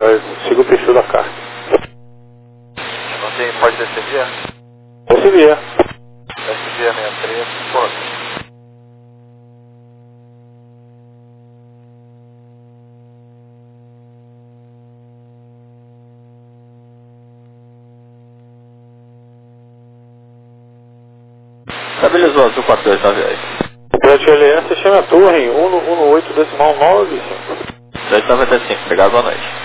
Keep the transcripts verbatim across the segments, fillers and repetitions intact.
Siga o perfil da carta. Não tem, pode descer? Auxilia. S V sessenta e três, pronto. Estabilizou azul quatro dois nove aí. Pet L S, chama a torre um um oito decimal nove cinco. dois noventa e cinco, obrigado, boa noite.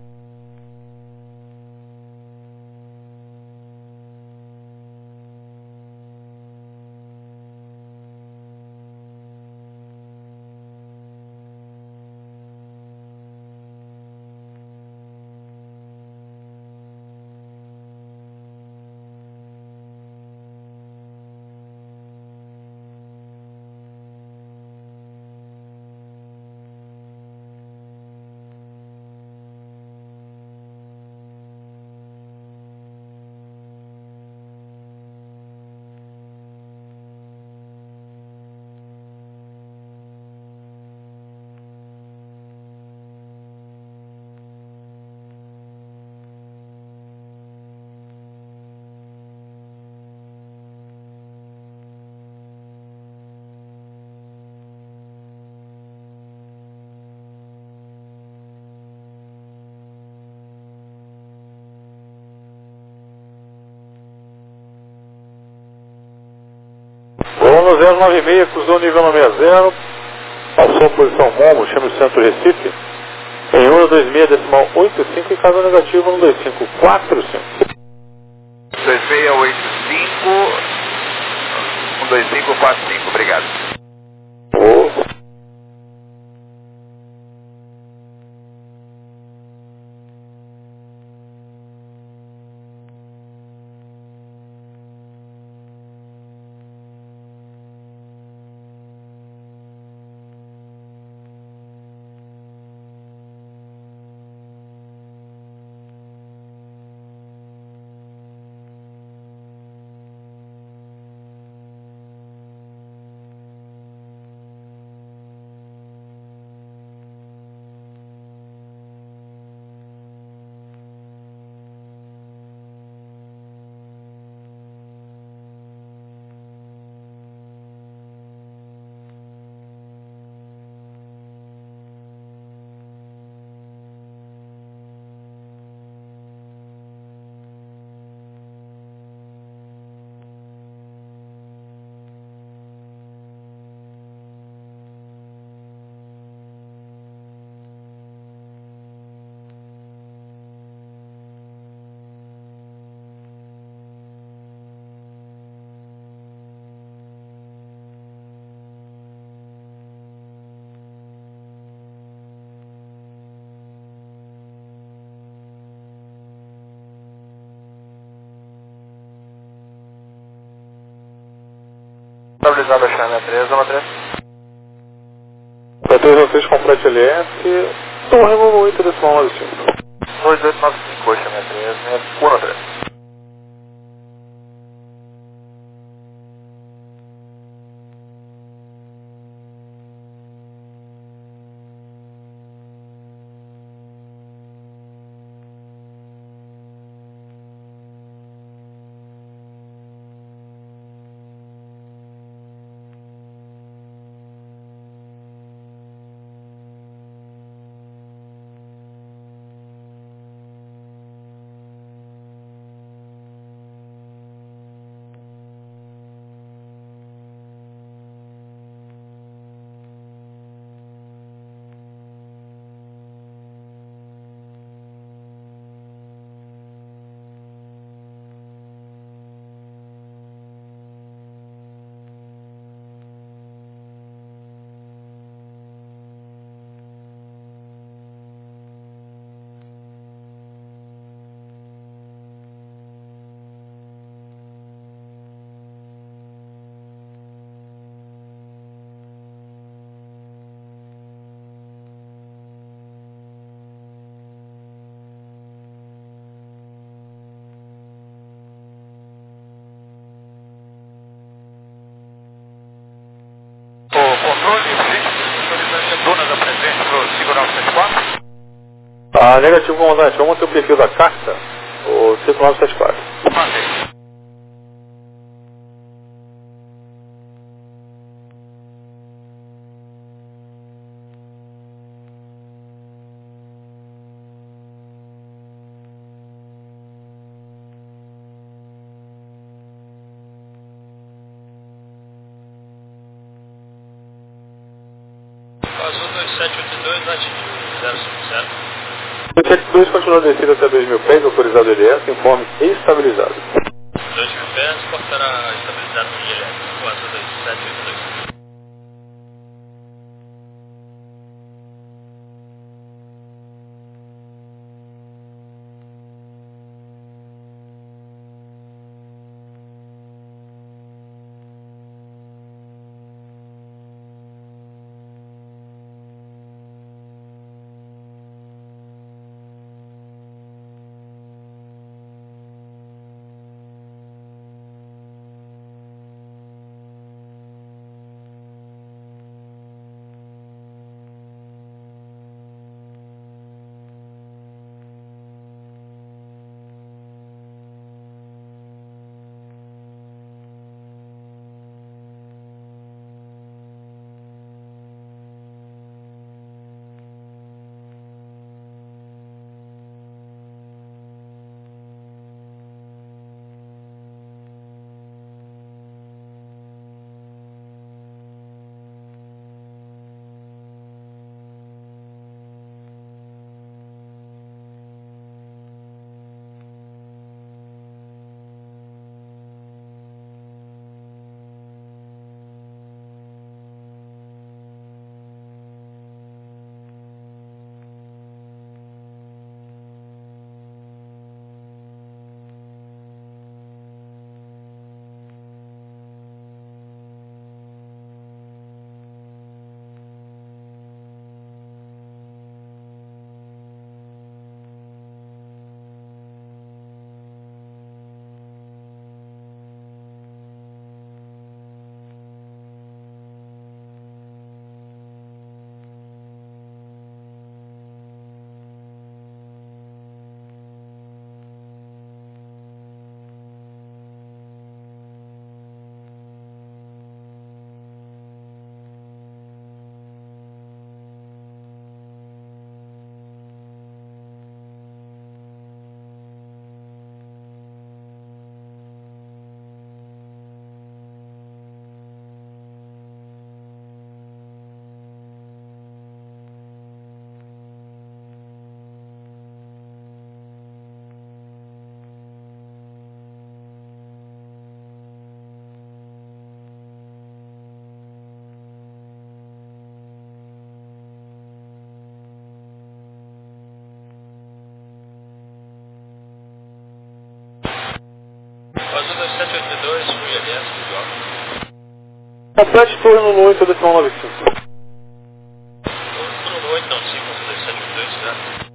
Voo zero nove seis, cruzou o nível nove zero, passou a posição Momo, chama o centro Recife, em um dois seis decimal oito cinco e caso negativo um dois cinco quatro cinco. dois seis oito cinco, um dois cinco quatro cinco, obrigado. Oh. Estabilizado a chama três, uma três. Para três vocês com Pet L S, torre um um oito decimal nove cinco. dois oito nove cinco, chama três, um três. negativo, comandante. Vamos manter o perfil da carta, o cinco nove sete quatro. Mantém. Azul dois sete oito dois, latitude zero cinco zero. dois sete dois continua descida até dois mil pés, autorizado L S, informe estabilizado. dois mil pés, portará estabilizado no I L S, com azul dois sete oito dois. Azul dois sete oito dois, I L S, Joga. Complete turno no oito decimal nove cinco. Turno oito, não, cinco, azul dois sete oito dois, certo?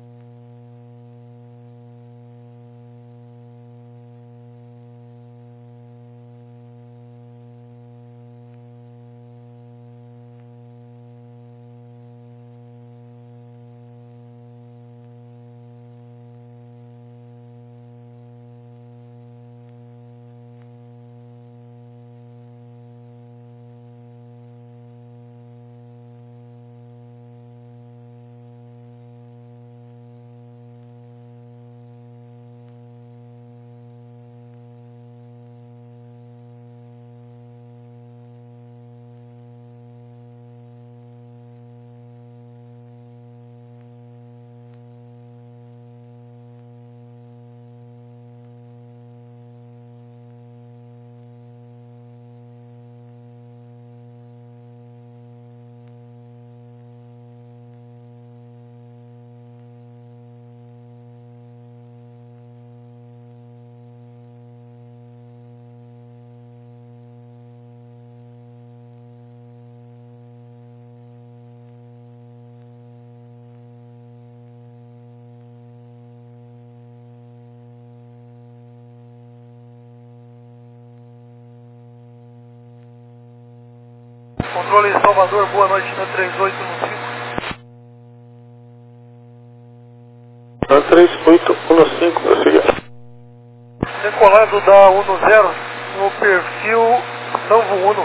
Controle em Salvador, boa noite na três oito um cinco. três oito um cinco, prosseguir. Decolado da um zero no perfil Samvo Uno.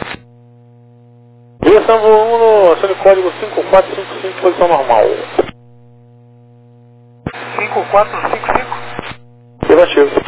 Via Samvo Uno, acione código cinco quatro cinco cinco, posição normal. cinco quatro cinco cinco. Negativo.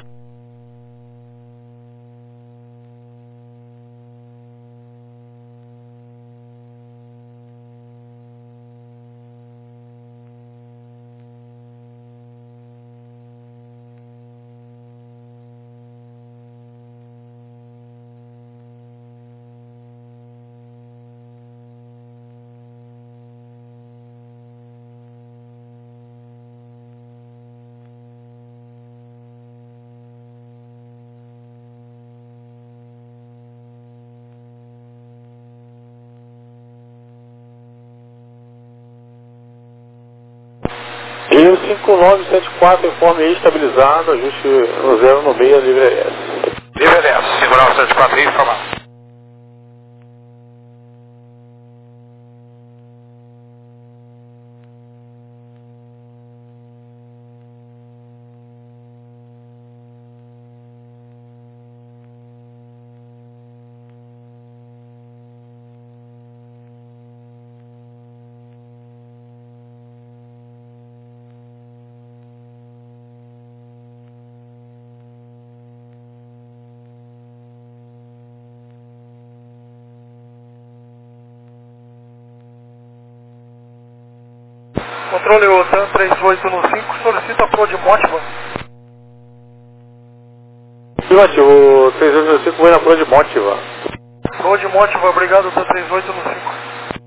Rio cinco nove sete quatro, informe estabilizado, ajuste no zero no meio, livre S. Livre S, cinco nove sete quatro, informado. Controle OTAN três oito um cinco, solicita Pro de Motiva. Afirmativo, três oito um cinco, vai na Pro de Motiva. Pro de Motiva, obrigado, OTAN três oito um cinco.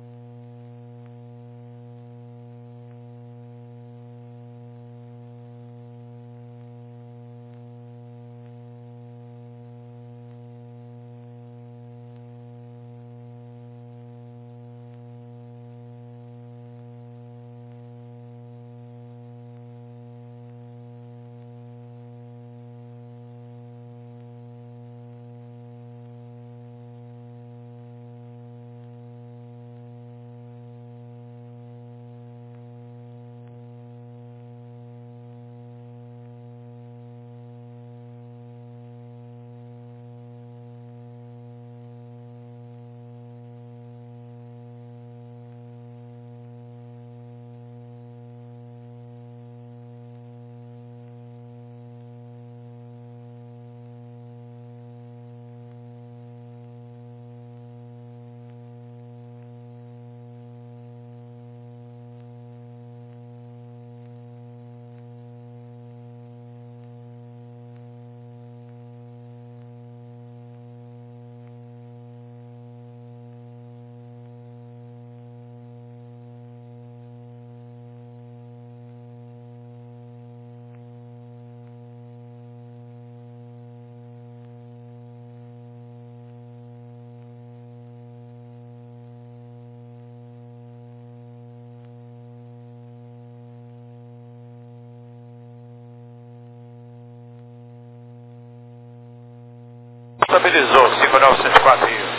Estabilizou, cinco nove sete quatro, Rio.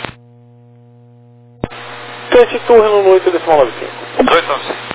Tente turno no oito decimal nove cinco. oito nove cinco.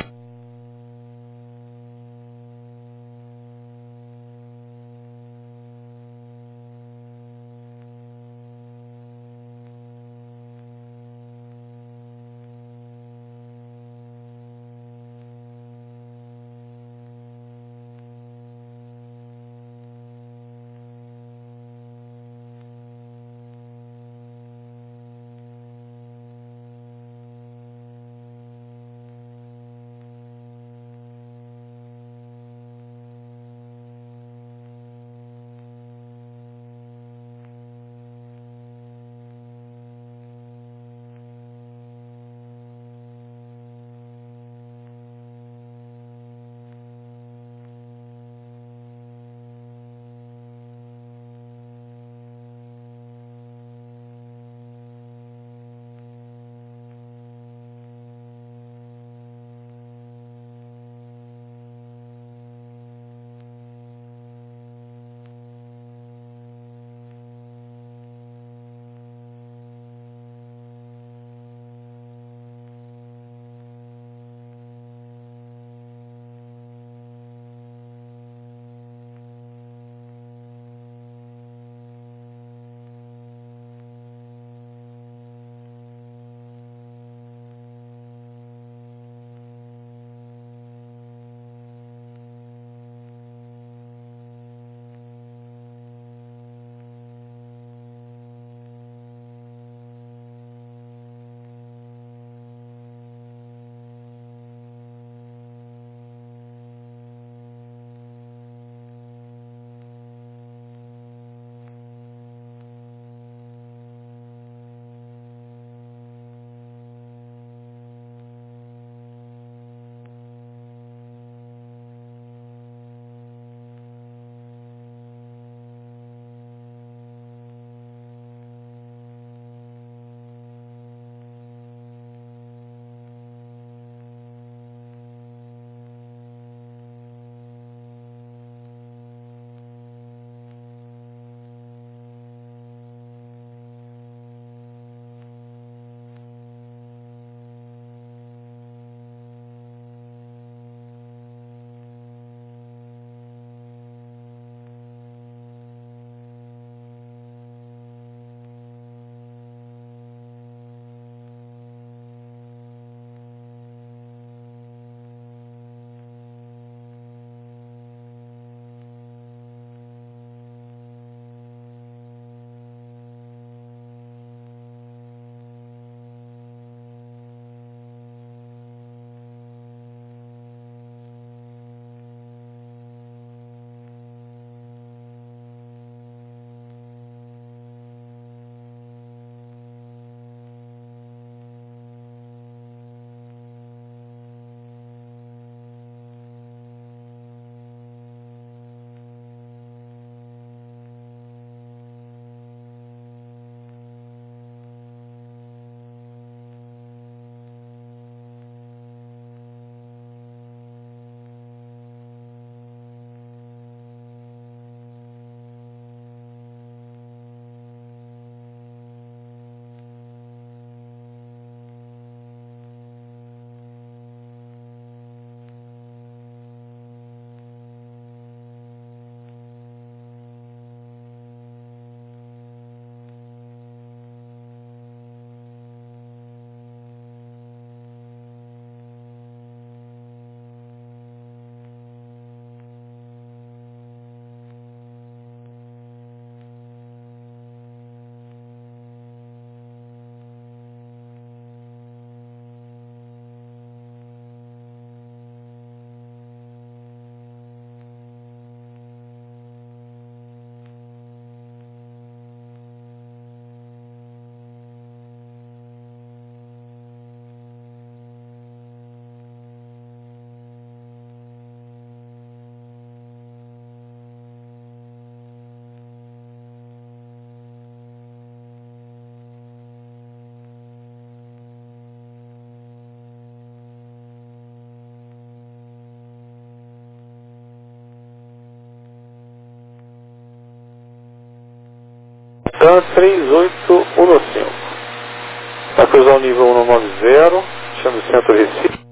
TAM três oito um cinco. Vai cruzar o nível um nove zero, chama o centro Recife.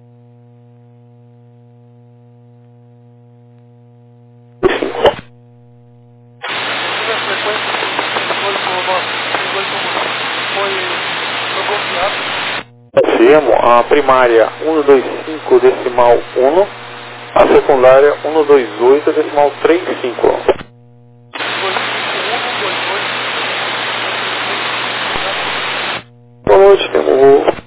Confirmo, a primária um dois cinco decimal um, a secundária um dois oito decimal trinta e cinco. Boa noite, temos...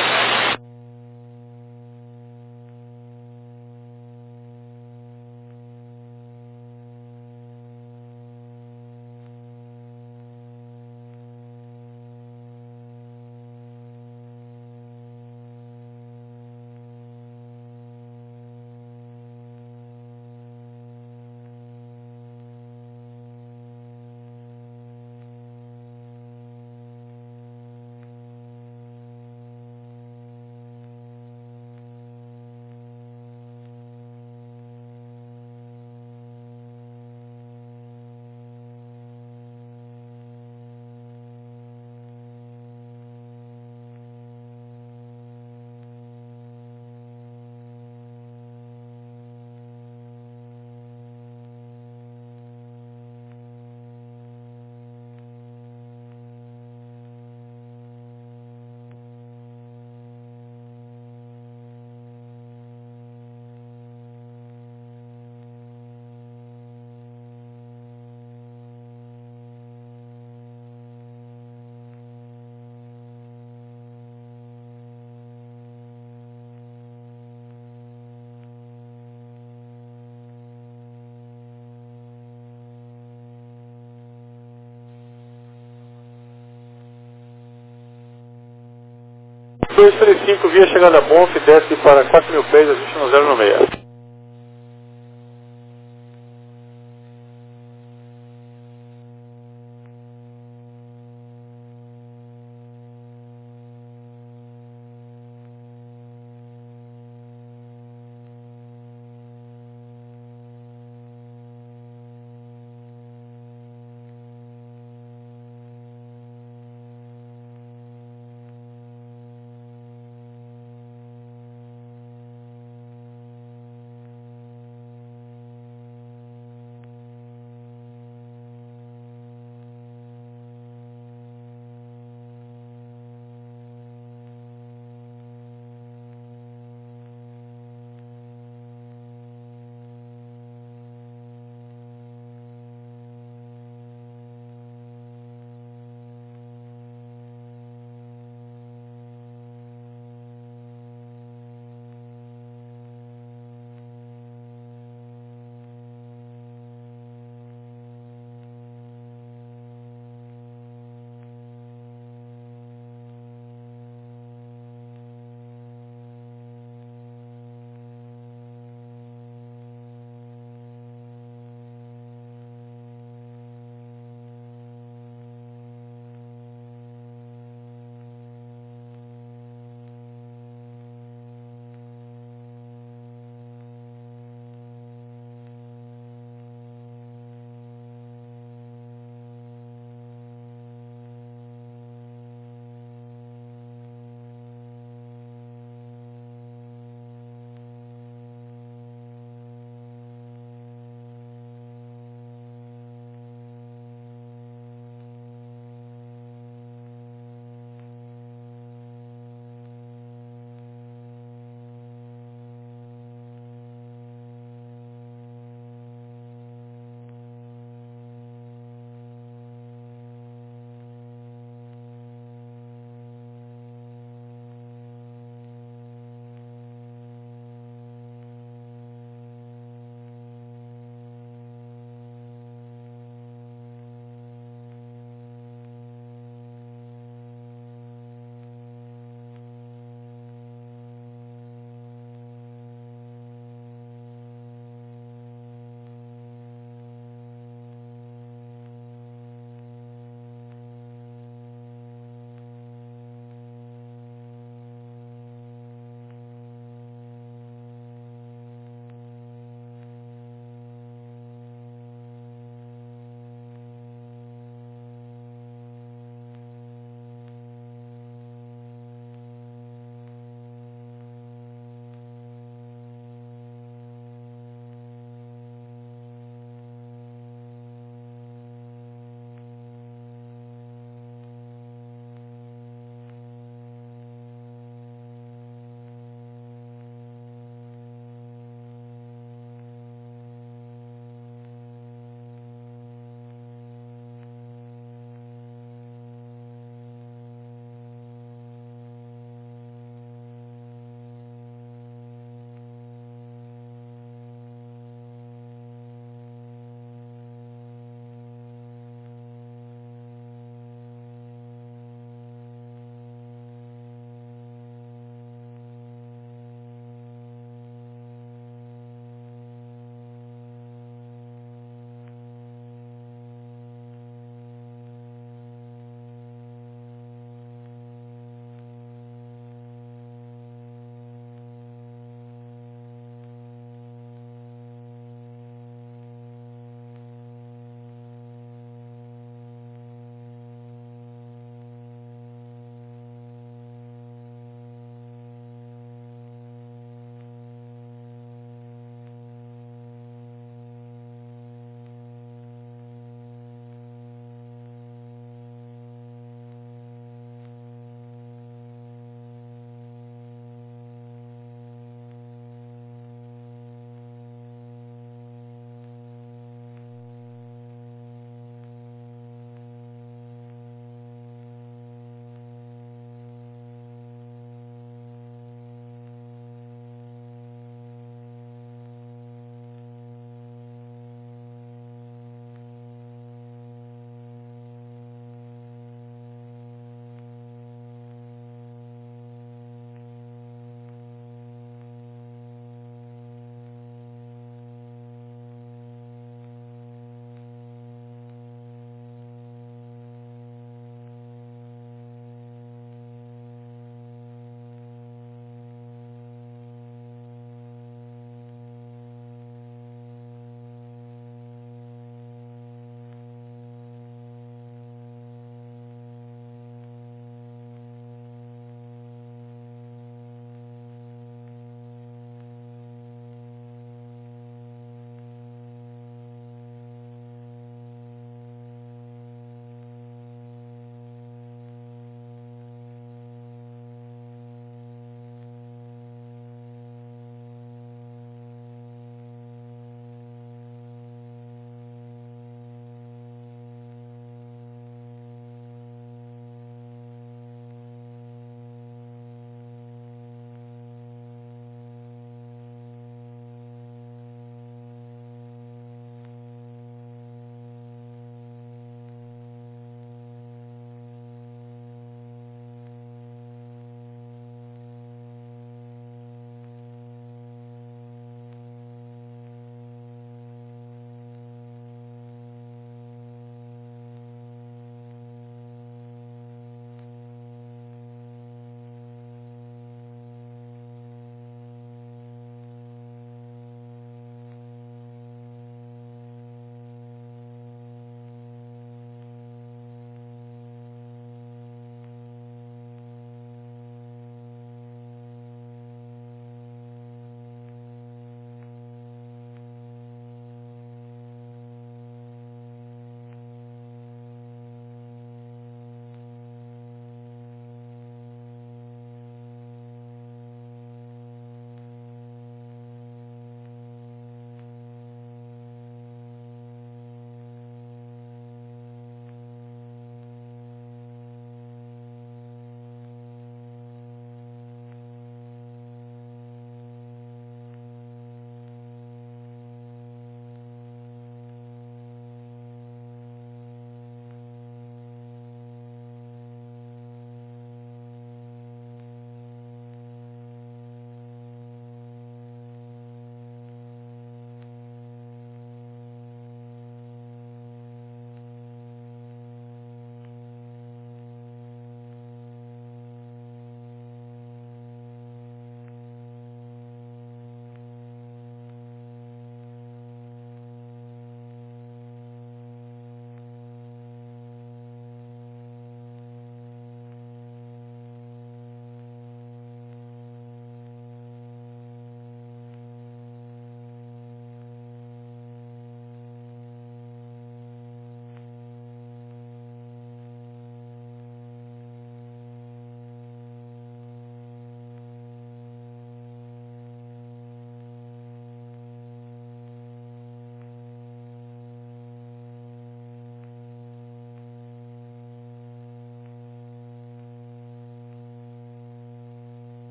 dois três cinco, via chegada a Bonf, desce para quatro mil pés, ajuste no zero no meio.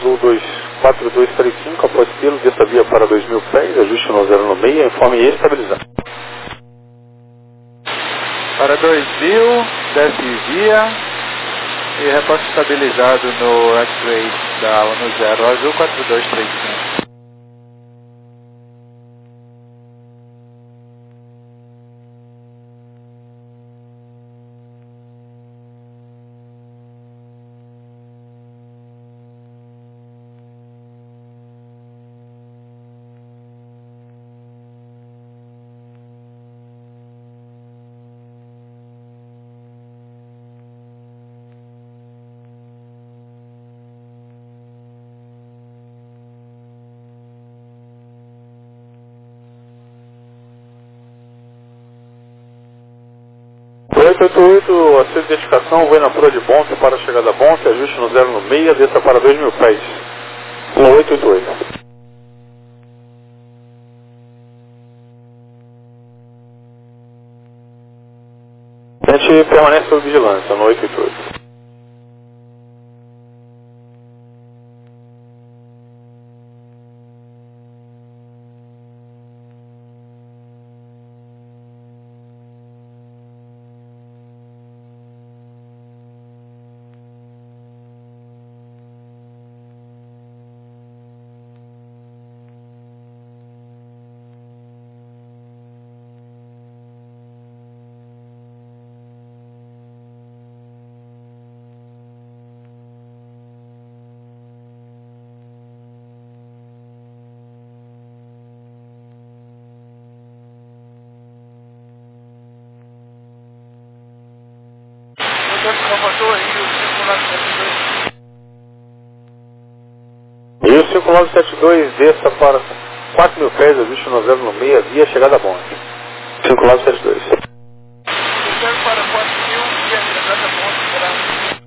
Azul dois quatro dois três cinco, após pelo, desça via para dois mil pés, ajuste no zero no meio, informe estabilizado. Para dois mil, desce via e reposto estabilizado no X-Ray da ONU zero, Azul quatro dois três cinco. oito oito oito, acesso de identificação, voo na Pura de Bonte para a chegada a Bonte, ajuste no zero no meio, desça para dois mil pés. um oito oito oito. A gente permanece sob vigilância no oito oito oito. E o cinco nove sete dois, desça para quatro mil pés, ajuste no zero no meio, via chegada a Bonte. cinco nove sete dois. Para quatro mil, via chegada a Bonte, para...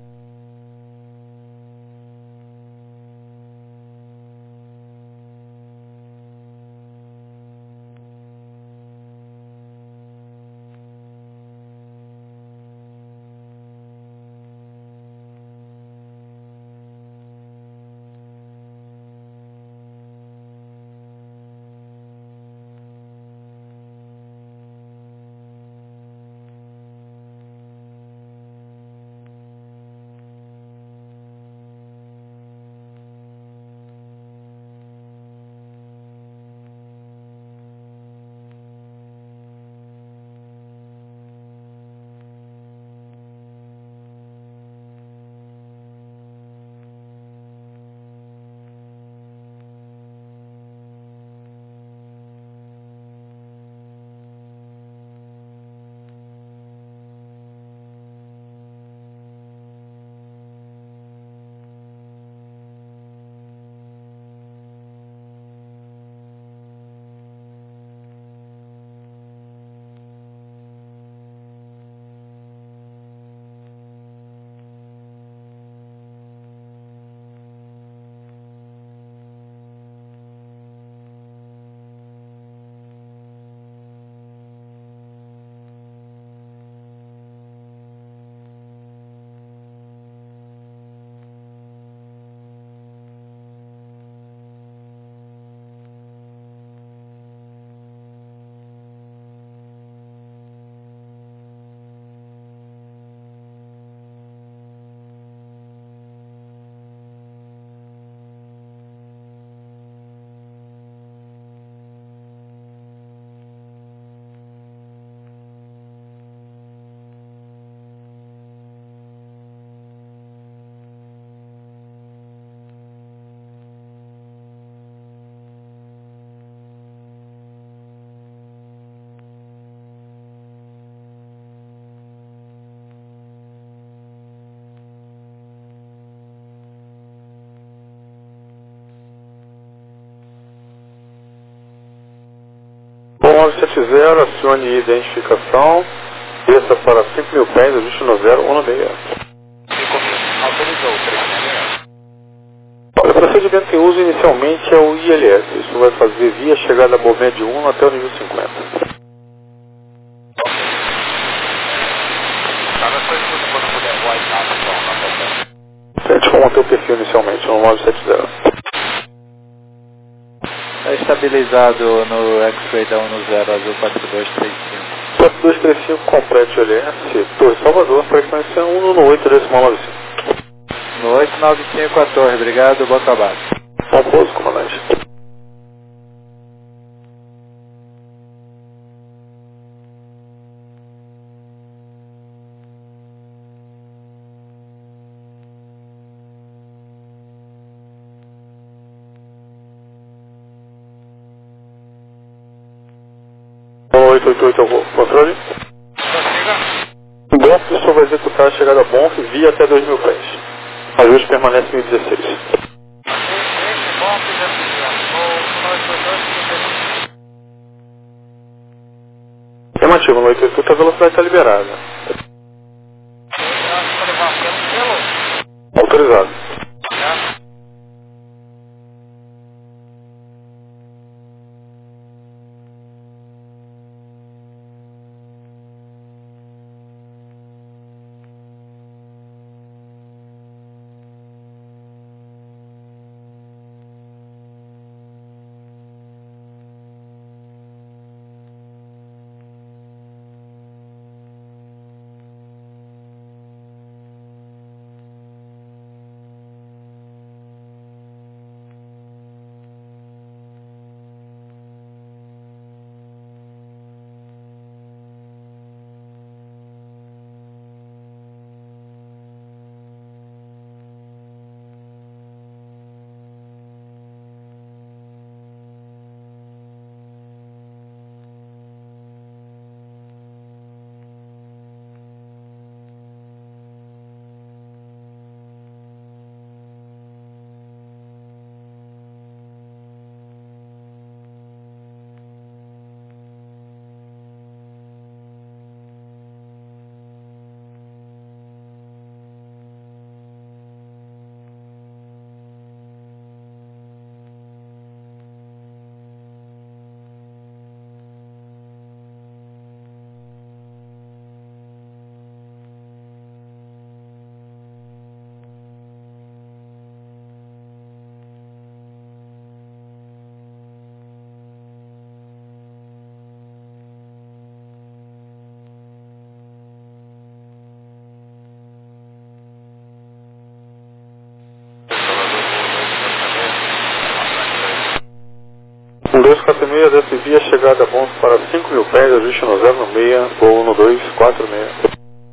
nove sete zero, acione identificação, desça para cinco mil pés, ajuste no zero um no meio. Autorizou o três. O procedimento em uso inicialmente é o I L S. Isso vai fazer via chegada a Bomed um até o nível cinquenta. Tá, mas foi tudo quando puder. White, tá, pessoal, tá, tá, tá. sete Só manter o perfil inicialmente no nove sete zero. Está estabilizado no X-Ray da um zero azul quatro dois três cinco. quatro dois três cinco, complete L S, Torre Salvador, frequência um no oito decimal nove cinco. No oito nove cinco quatorze, obrigado, boa trabalho. Bom pouso, comandante. oito oito oito, controle. Bom, o senhor vai executar a chegada a Bonf via até dois mil pés. Ajuste permanece mil e dezesseis. Esse bom que já fizeram. O nove dois dois, Afirmativo, no oito oito oito a velocidade está liberada. para levar pelo Autorizado. pelo. Um dois quatro seis, desce via chegada a Bonf para cinco mil pés, ajuste no zero no seis, voo no dois quatro seis.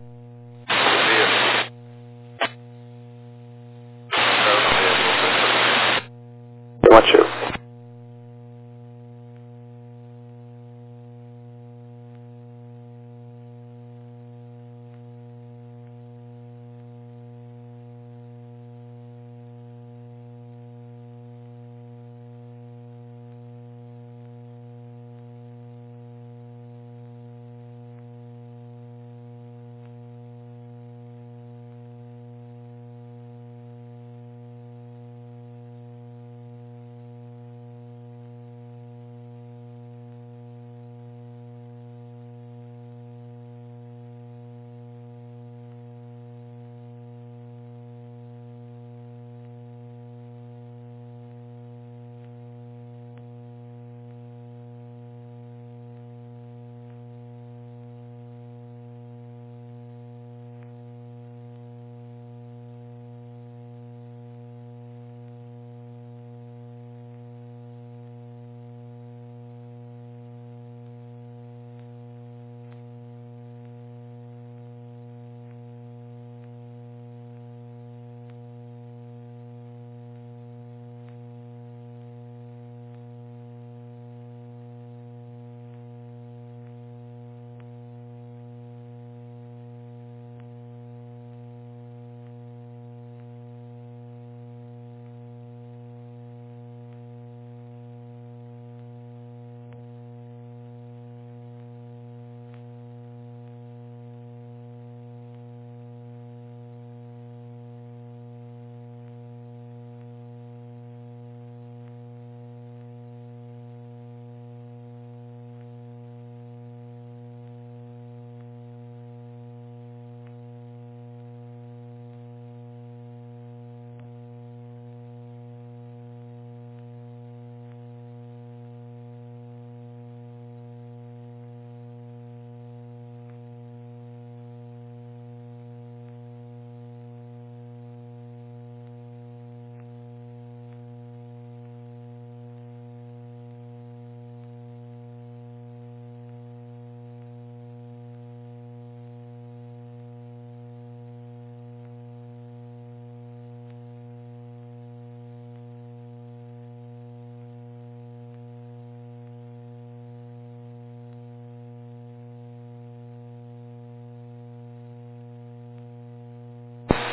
Afirmativo.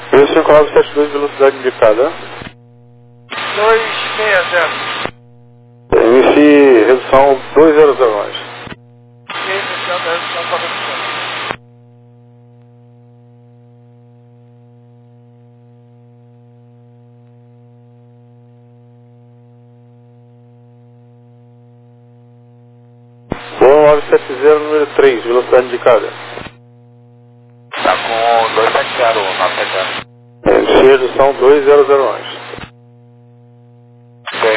mil cinco nove sete dois, velocidade indicada. dois seis zero. Inicie redução dois zero zero nove. E iniciando a redução para redução. Voo nove sete zero, número três, velocidade indicada. Tá com dois sete zero, nove sete zero. Inicie redução dois zero zero nove. Ok.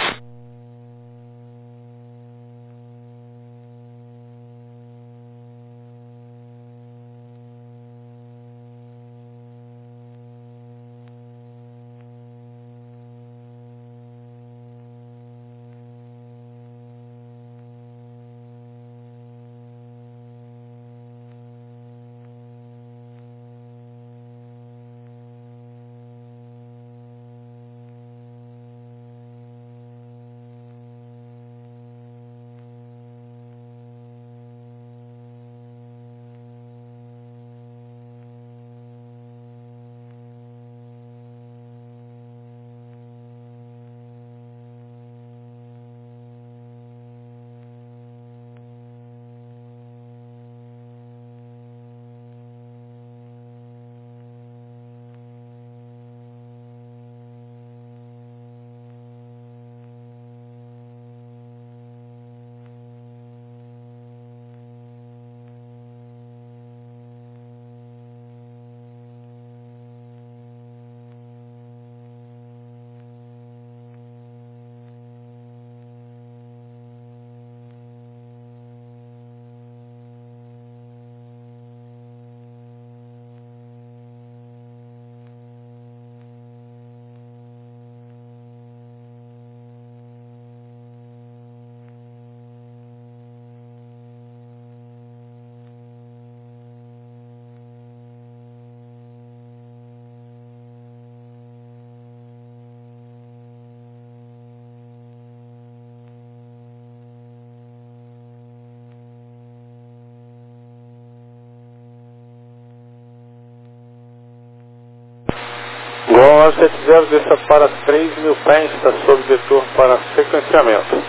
Gol nove sete zero, desça para três mil pés, está sob detor para sequenciamento.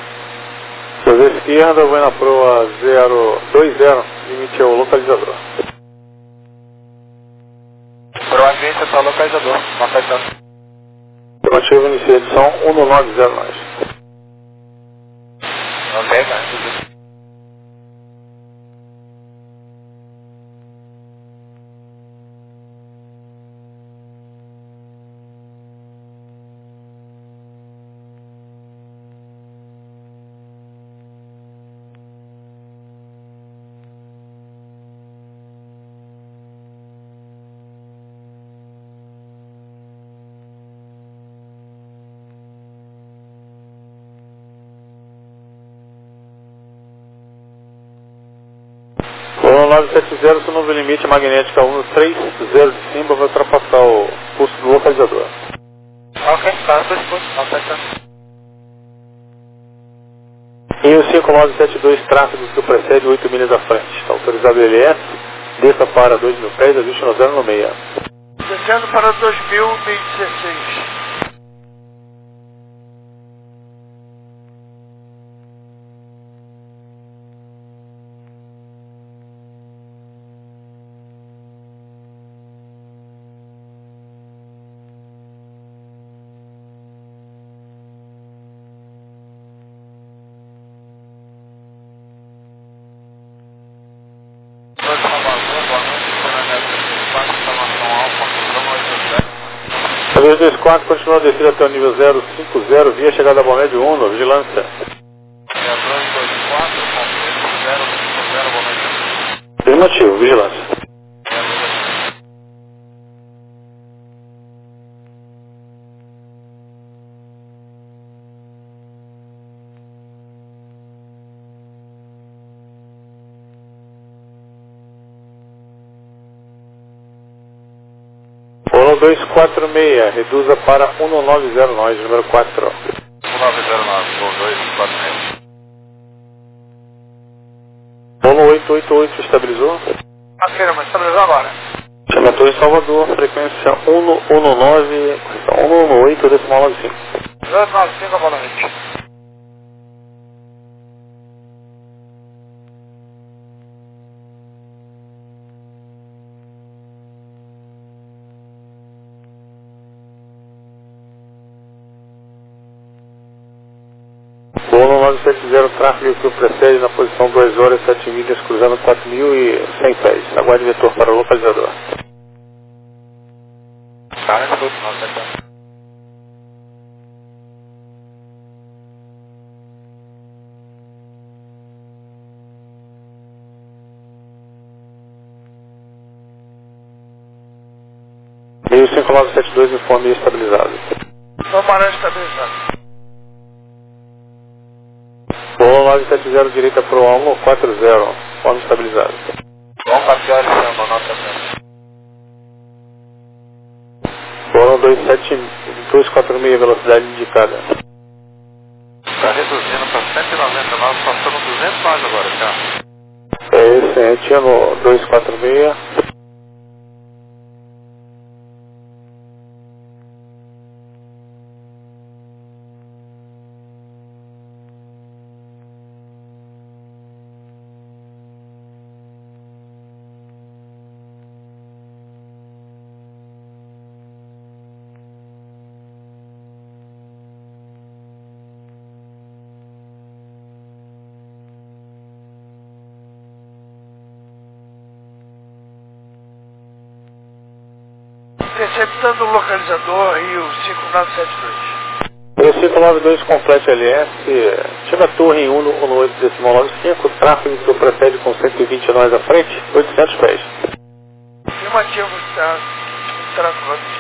Cruzeiro esquerda, vou na proa zero dois zero, limite ao localizador. Proa vinte, está localizador, não fechando. Afirmativo, inicia edição um nove zero nove. Ok, cara. Gol nove sete zero, seu novo limite magnética um três zero de cima, vai ultrapassar o curso do localizador. Ok, tá, estou disposto, não fechando. E o cinco nove sete dois, tráfego que o precede oito milhas à frente. Está autorizado o L S, desça para dois mil pés, ajuste no zero no meia. Descendo para dois mil e dezesseis. dois dois quatro, continua a descida até o nível zero cinco zero, via chegada a Balneário Uno, vigilância. dois dois quatro, zero cinco zero, boa noite. Afirmativo, vigilância. Polo dois quatro seis, reduza para um nove zero nove, número quatro. um nove zero nove, Polo dois quatro seis. Polo oito oito oito, estabilizou. Afirma, estabilizou agora. Chama Torre Salvador, frequência um um nove, um um oito, decimal nove cinco. dois nove cinco, boa noite. Voo no nove sete zero, tráfego que o precede na posição duas horas e sete milhas, cruzando quatro mil e cem pés. Aguarde vetor para o localizador. Cara, escuta, nós tentamos. Meio cinco nove sete dois, informe estabilizado. Tomarão estabilizado. Voo nove sete zero, direita para o um quatro zero, informe estabilizado. Vamos passear esse ano, nós tentamos. Voo dois sete dois quatro seis, velocidade indicada. Está reduzindo para cento e noventa nós, passando duzentos nós agora, cara. É esse, é Tino dois quatro seis. Receptando o localizador Rio cinco nove sete dois. Rio cinco nove dois, complete L S. Chega a torre em um um oito, decimal nove cinco. Tráfego que o precede com cento e vinte nós à frente, oitocentos pés. Afirmativo, está tranquilo.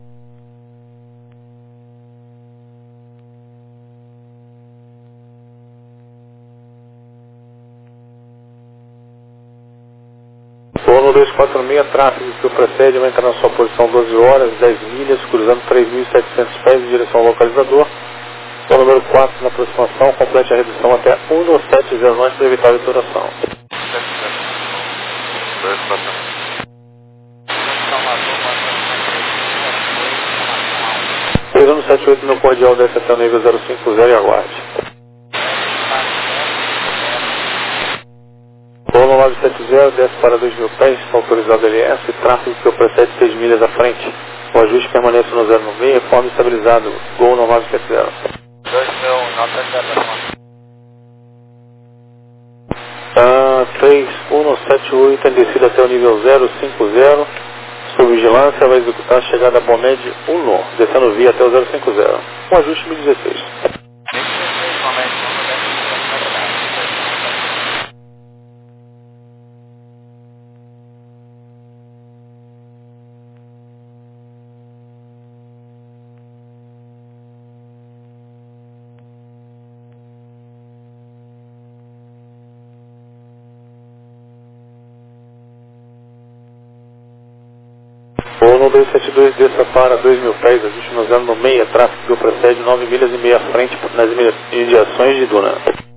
Voo no dois quatro seis, tráfego que o precede vai entrar na sua posição doze horas, dez milhas, cruzando três mil e setecentos pés em direção ao localizador. Voo número quatro na aproximação, complete a redução até um sete zero nós para evitar a duração. dois, quatro. três um sete oito, meu cordial desce até o nível zero cinco zero e aguarde. Voo no nove sete zero, desce para dois mil pés, autorizado L S, tráfego que o precede seis milhas à frente. O ajuste permanece no zero nove seis, forma estabilizado, Gol no nove sete zero. dois mil, nota zero. Ah, três um sete oito, em descida até o nível zero cinco zero, sob vigilância, vai executar a chegada a Boné de um, descendo via até o zero cinco zero. Um ajuste mil e dezesseis. Voo no dois sete dois, desça para dois mil pés, ajuste no zero no seis, tráfego que o precede nove milhas e meia à frente nas imediações de Duna.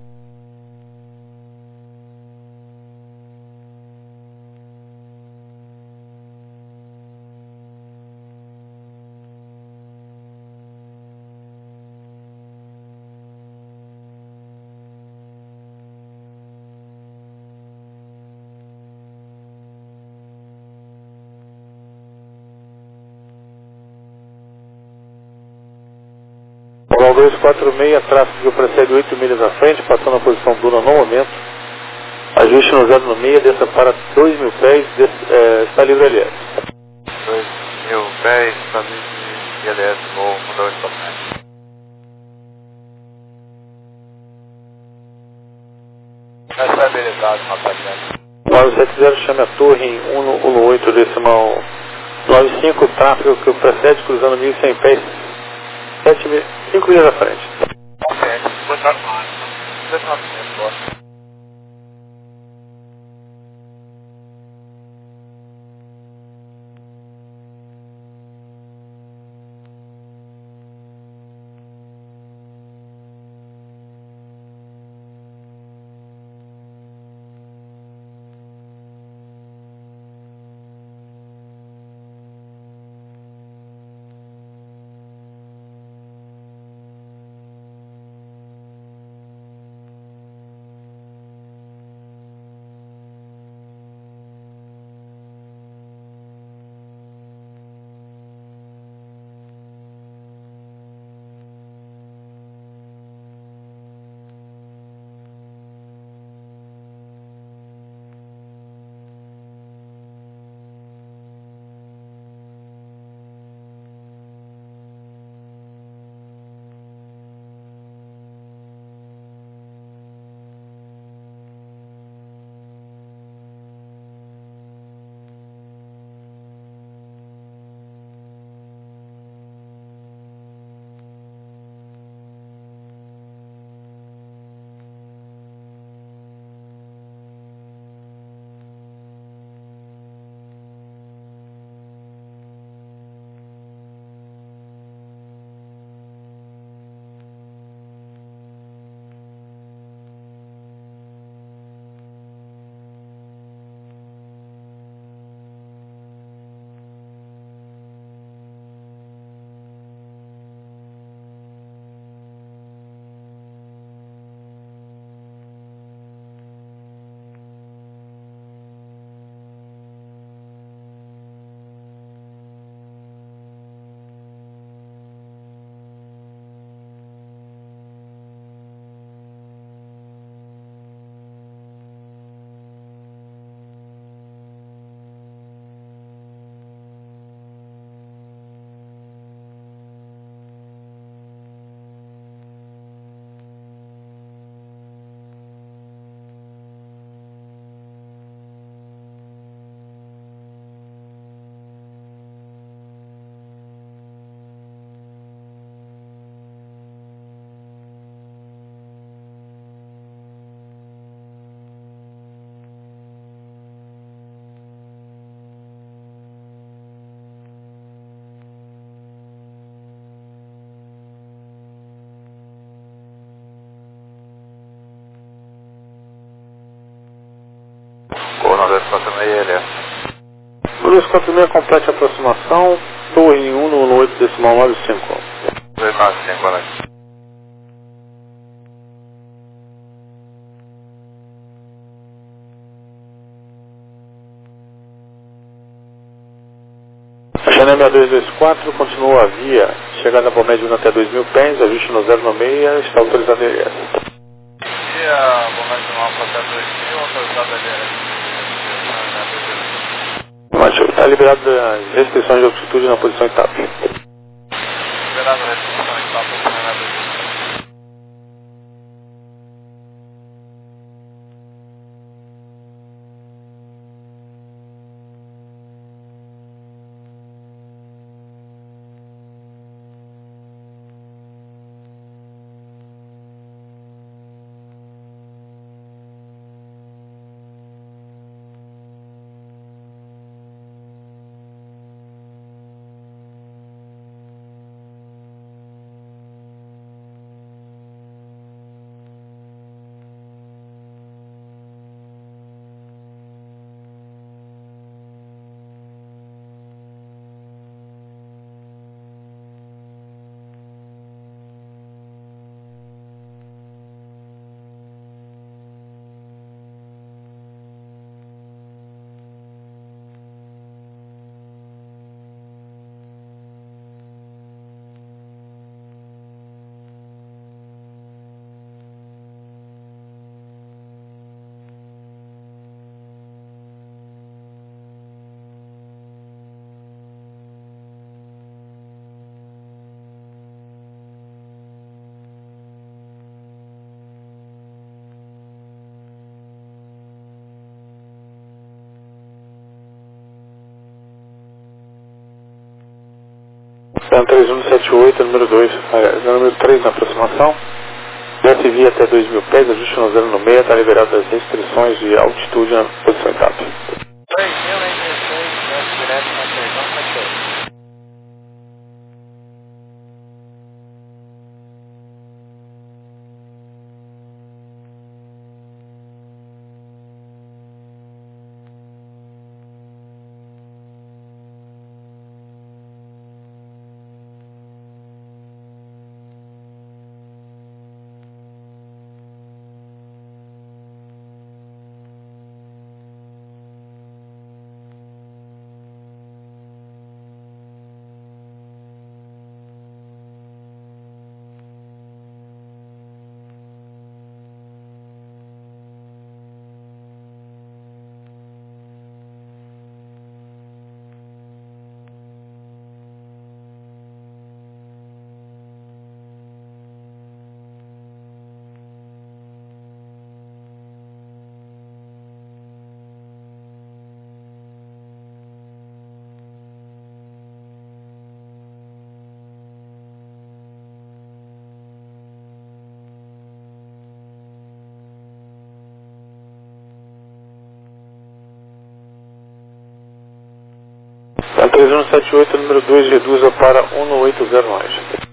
Voo dois quatro seis, tráfego que o precede oito milhas à frente, passando a posição Duna no momento. Ajuste no zero no seis, desça para dois mil pés, desça, é, está livre L S. dois mil pés, está livre de L S, vou mudar o espaçamento. Está estabilizado, rapaziada. nove sete zero, chame a torre em um um oito, decimal nove cinco, tráfego que o precede cruzando mil e cem pés, cinco milhas à frente. Ok, vou estar mais. Deixa eu ver. dois quatro seis, ele é. dois quatro seis, complete a aproximação. Torre em um no oito decimal nove cinco. dois nove cinco, boa noite. A China seis dois dois quatro continua a via, chegada para o médio até dois mil pés, ajuste no zero no meia, está autorizado a I L S. E a bomba no Alfa até dois mil, autorizada a I L S? Mas está liberado das restrições de altitude na posição etapa. Liberado a restrição etapa para a navegante. três um sete oito, número dois, número três na aproximação. Desce via até dois mil pés, ajuste no zero no meio, está liberado das restrições de altitude na posição etapa. dois mil e dezesseis, desce direto na três um sete oito. três um sete oito, número dois, reduza para um no oito zero mais.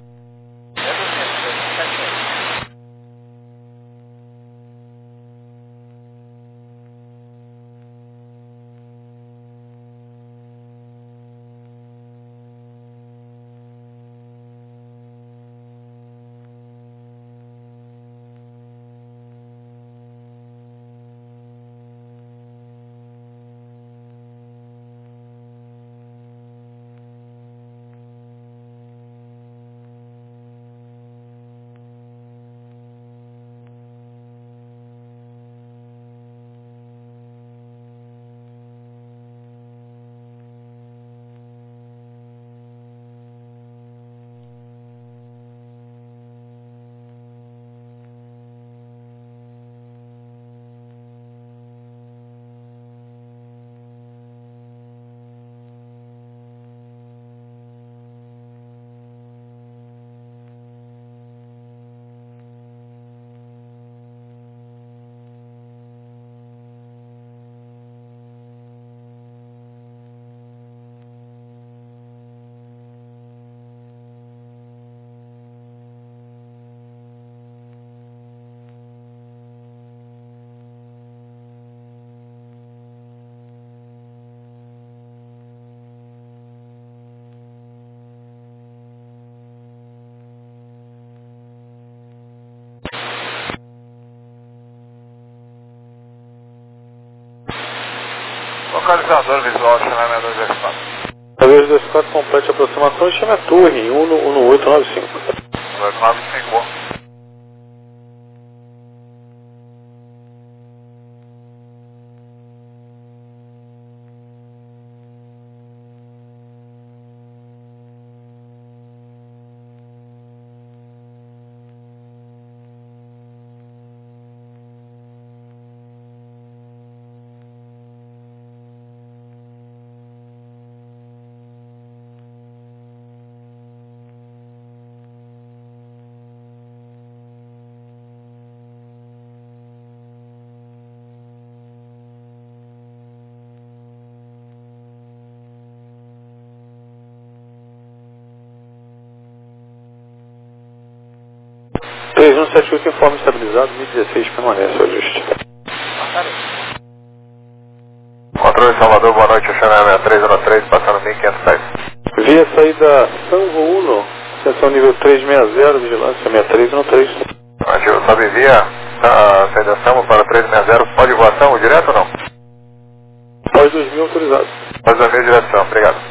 localizador visual, chamamento dois dois quatro. dois dois quatro, complete a aproximação e chama a torre, um no oito nove cinco. oito nove cinco. três um sete oito, informe estabilizado, mil e dezesseis permanece o ajuste. Controle Salvador, boa noite, chamamento três zero três, passando mil quinhentos pés. Via saída Sanvo Uno, seção nível trezentos e sessenta, vigilância sessenta e três um três. Ativo, sobe via, a saída Sanvo para trezentos e sessenta, pode voação direto ou não? Pós dois mil autorizado. Pós dois mil direção, obrigado.